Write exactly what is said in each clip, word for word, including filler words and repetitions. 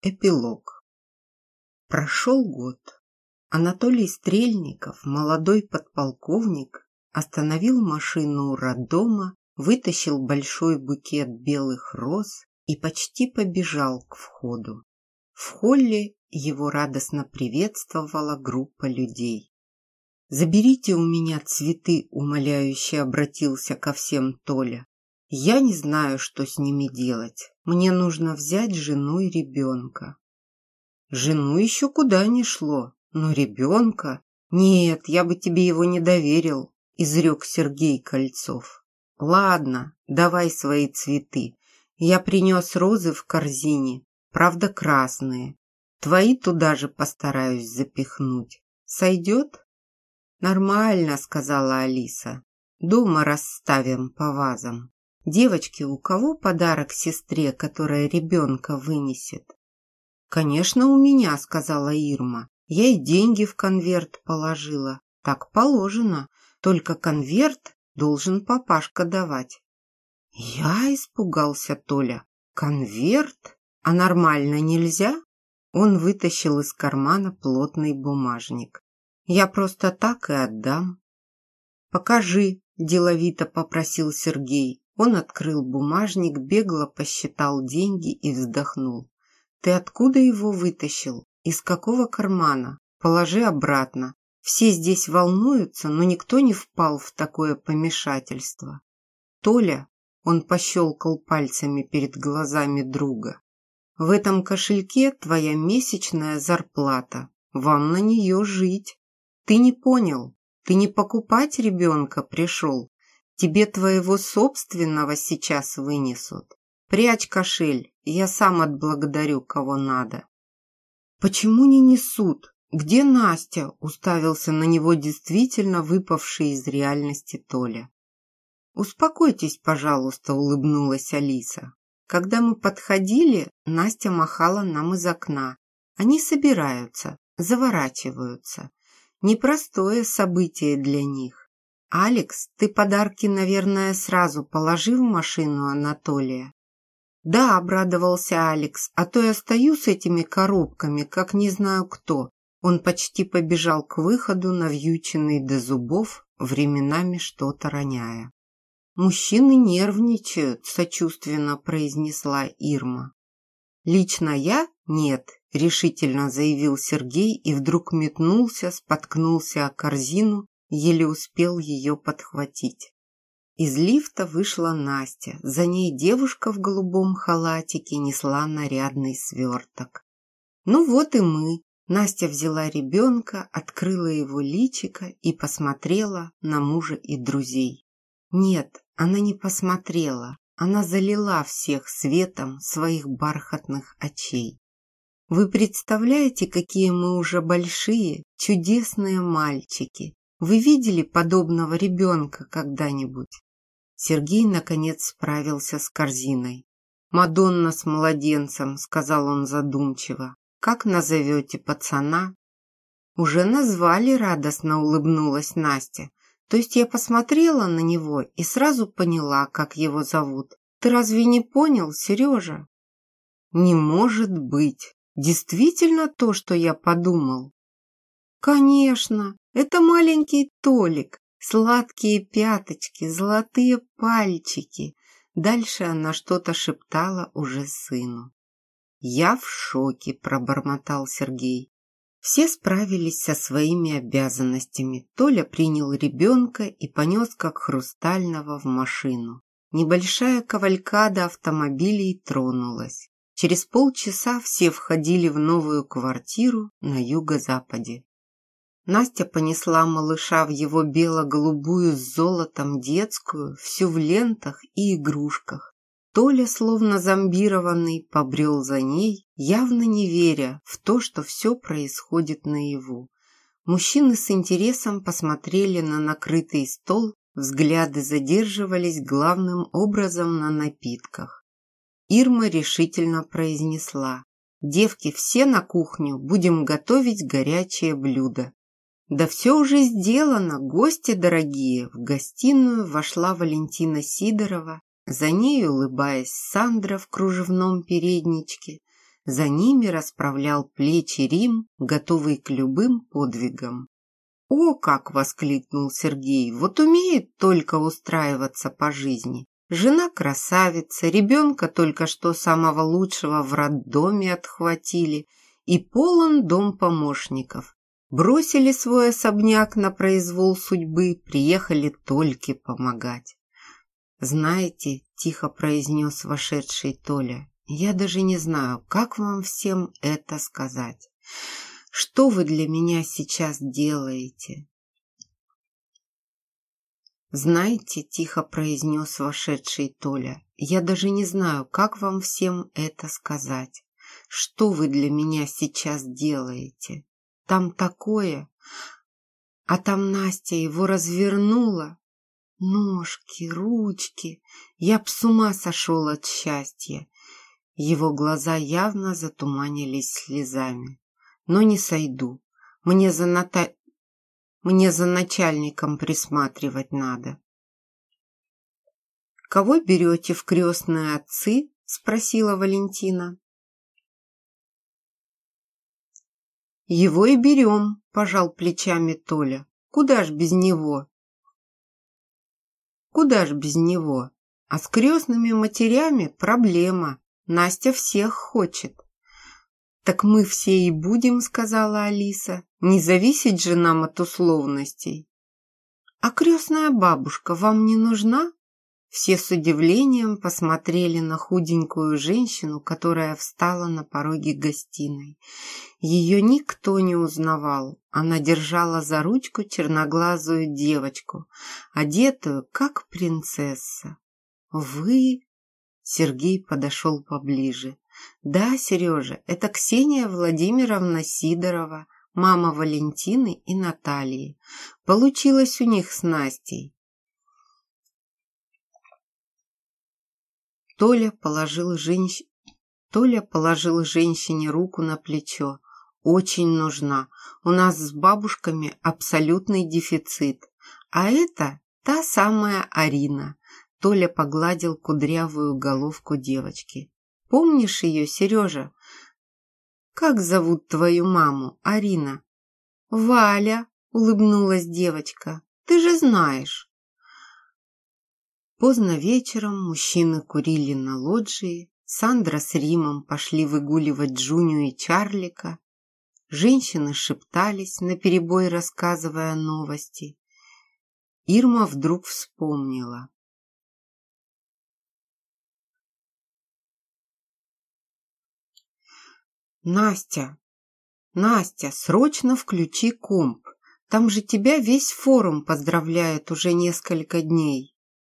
Эпилог. Прошел год. Анатолий Стрельников, молодой подполковник, остановил машину у роддома, вытащил большой букет белых роз и почти побежал к входу. В холле его радостно приветствовала группа людей. «Заберите у меня цветы», — умоляюще обратился ко всем Толя. «Я не знаю, что с ними делать. Мне нужно взять жену и ребенка». «Жену еще куда ни шло, но ребенка? Нет, я бы тебе его не доверил», — изрек Сергей Кольцов. «Ладно, давай свои цветы. Я принес розы в корзине, правда красные. Твои туда же постараюсь запихнуть. Сойдет?» «Нормально», — сказала Алиса. «Дома расставим по вазам. Девочки, у кого подарок сестре, которая ребенка вынесет?» «Конечно, у меня», — сказала Ирма. «Я и деньги в конверт положила. Так положено. Только конверт должен папашка давать». «Я?» — испугался Толя. «Конверт? А нормально нельзя?» Он вытащил из кармана плотный бумажник. «Я просто так и отдам». «Покажи», — деловито попросил Сергей. Он открыл бумажник, бегло посчитал деньги и вздохнул. «Ты откуда его вытащил? Из какого кармана? Положи обратно. Все здесь волнуются, но никто не впал в такое помешательство». «Толя», — он пощелкал пальцами перед глазами друга, «в этом кошельке твоя месячная зарплата. Вам на нее жить. Ты не понял, ты не покупать ребенка пришел. Тебе твоего собственного сейчас вынесут. Прячь кошель, я сам отблагодарю, кого надо». «Почему не несут? Где Настя?» — уставился на него действительно выпавший из реальности Толя. «Успокойтесь, пожалуйста», — улыбнулась Алиса. «Когда мы подходили, Настя махала нам из окна. Они собираются, заворачиваются. Непростое событие для них. «Алекс, ты подарки, наверное, сразу положи в машину Анатолия?» «Да», — обрадовался Алекс, «а то я стою с этими коробками, как не знаю кто». Он почти побежал к выходу, навьюченный до зубов, временами что-то роняя. «Мужчины нервничают», — сочувственно произнесла Ирма. «Лично я — нет», — решительно заявил Сергей и вдруг метнулся, споткнулся о корзину, еле успел ее подхватить. Из лифта вышла Настя. За ней девушка в голубом халатике несла нарядный сверток. «Ну вот и мы». Настя взяла ребенка, открыла его личико и посмотрела на мужа и друзей. Нет, она не посмотрела. Она залила всех светом своих бархатных очей. «Вы представляете, какие мы уже большие, чудесные мальчики? Вы видели подобного ребенка когда-нибудь?» Сергей, наконец, справился с корзиной. «Мадонна с младенцем», — сказал он задумчиво. «Как назовете пацана?» «Уже назвали», — радостно улыбнулась Настя. «То есть я посмотрела на него и сразу поняла, как его зовут. Ты разве не понял, Сережа?» «Не может быть! Действительно то, что я подумал?» «Конечно! Это маленький Толик, сладкие пяточки, золотые пальчики». Дальше она что-то шептала уже сыну. «Я в шоке», – пробормотал Сергей. Все справились со своими обязанностями. Толя принял ребенка и понес как хрустального в машину. Небольшая кавалькада автомобилей тронулась. Через полчаса все входили в новую квартиру на юго-западе. Настя понесла малыша в его бело-голубую с золотом детскую, всю в лентах и игрушках. Толя, словно зомбированный, побрел за ней, явно не веря в то, что все происходит наяву. Мужчины с интересом посмотрели на накрытый стол, взгляды задерживались главным образом на напитках. Ирма решительно произнесла: «Девки, все на кухню, будем готовить горячее блюдо». «Да все уже сделано, гости дорогие!» В гостиную вошла Валентина Сидорова, за ней, улыбаясь, Сандра в кружевном передничке. За ними расправлял плечи Рим, готовый к любым подвигам. «О, как!» — воскликнул Сергей. «Вот умеет только устраиваться по жизни. Жена красавица, ребенка только что самого лучшего в роддоме отхватили, и полон дом помощников. Бросили свой особняк на произвол судьбы, приехали только помогать». «Знаете», — тихо произнес вошедший Толя, «я даже не знаю, как вам всем это сказать. Что вы для меня сейчас делаете?» «Знаете», — тихо произнес вошедший Толя, «я даже не знаю, как вам всем это сказать. Что вы для меня сейчас делаете? Там такое, а там Настя его развернула. Ножки, ручки, я б с ума сошел от счастья». Его глаза явно затуманились слезами. «Но не сойду. Мне за ната... Мне за начальником присматривать надо». «Кого берете в крестные отцы?» — спросила Валентина. «Его и берем», — пожал плечами Толя. «Куда ж без него?» «Куда ж без него? А с крестными матерями проблема. Настя всех хочет». «Так мы все и будем», — сказала Алиса. «Не зависеть же нам от условностей». «А крестная бабушка вам не нужна?» Все с удивлением посмотрели на худенькую женщину, которая встала на пороге гостиной. Ее никто не узнавал. Она держала за ручку черноглазую девочку, одетую как принцесса. «Вы?» Сергей подошел поближе. «Да, Сережа, это Ксения Владимировна Сидорова, мама Валентины и Натальи. Получилось у них с Настей». Толя положил, женщ... Толя положил женщине руку на плечо. «Очень нужна. У нас с бабушками абсолютный дефицит. А это та самая Арина». Толя погладил кудрявую головку девочки. «Помнишь ее, Сережа?» «Как зовут твою маму, Арина?» «Валя», — улыбнулась девочка. «Ты же знаешь». Поздно вечером мужчины курили на лоджии, Сандра с Римом пошли выгуливать Джуню и Чарлика. Женщины шептались, наперебой рассказывая новости. Ирма вдруг вспомнила. «Настя, Настя, срочно включи комп. Там же тебя весь форум поздравляет уже несколько дней».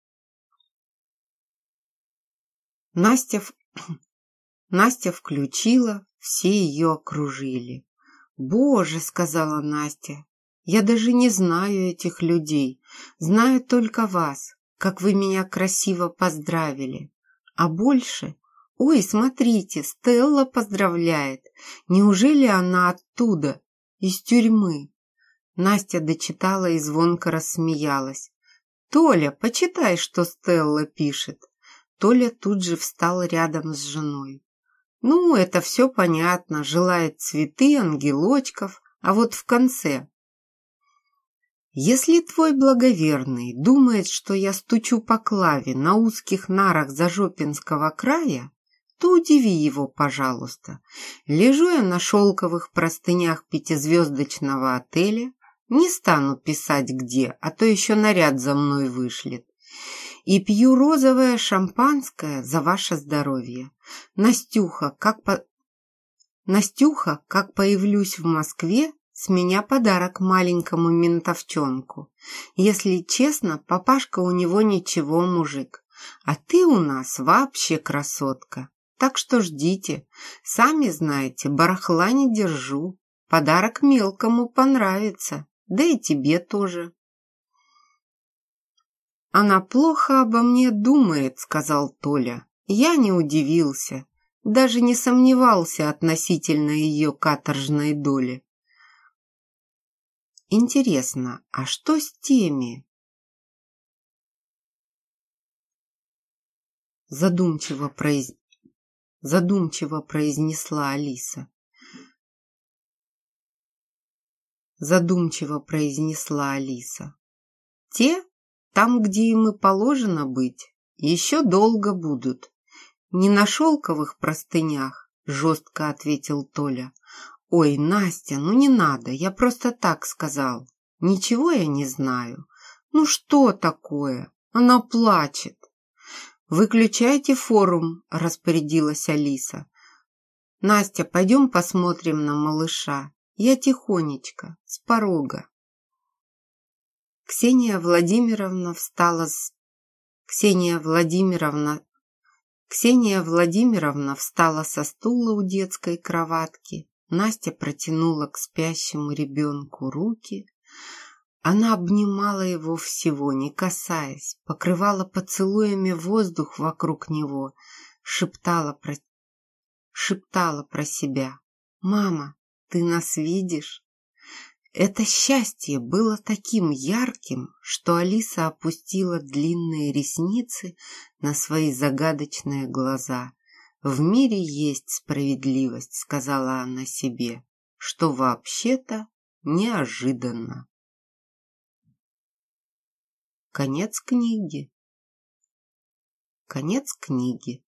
Настя, Настя включила, все ее окружили. «Боже», — сказала Настя, — «я даже не знаю этих людей, знаю только вас, как вы меня красиво поздравили. А больше... Ой, смотрите, Стелла поздравляет. Неужели она оттуда, из тюрьмы?» Настя дочитала и звонко рассмеялась. «Толя, почитай, что Стелла пишет». Толя тут же встал рядом с женой. «Ну, это все понятно, желает цветы, ангелочков, а вот в конце. Если твой благоверный думает, что я стучу по клаве на узких нарах Зажопинского края, то удиви его, пожалуйста. Лежу я на шелковых простынях пятизвездочного отеля, не стану писать где, а то еще наряд за мной вышлет. И пью розовое шампанское за ваше здоровье. Настюха, как по... Настюха, как появлюсь в Москве, с меня подарок маленькому ментовчонку. Если честно, папашка у него ничего, мужик. А ты у нас вообще красотка. Так что ждите. Сами знаете, барахла не держу. Подарок мелкому понравится. Да и тебе тоже». «Она плохо обо мне думает», — сказал Толя. Я не удивился, даже не сомневался относительно ее каторжной доли. «Интересно, а что с теми?» Задумчиво, произ... задумчиво произнесла Алиса. Задумчиво произнесла Алиса. Те, там, где им и положено быть, еще долго будут. Не на шелковых простынях, жестко ответил Толя. Ой, Настя, ну не надо, я просто так сказал. Ничего я не знаю. Ну что такое? Она плачет. Выключайте форум, распорядилась Алиса. Настя, пойдем посмотрим на малыша. Я тихонечко, с порога. Ксения Владимировна встала с... Ксения Владимировна... Ксения Владимировна встала со стула у детской кроватки. Настя протянула к спящему ребенку руки. Она обнимала его всего, не касаясь, покрывала поцелуями воздух вокруг него, шептала про... шептала про себя. «Мама, ты нас видишь?» Это счастье было таким ярким, что Алиса опустила длинные ресницы на свои загадочные глаза. «В мире есть справедливость», — сказала она себе, что вообще-то неожиданно. Конец книги. Конец книги.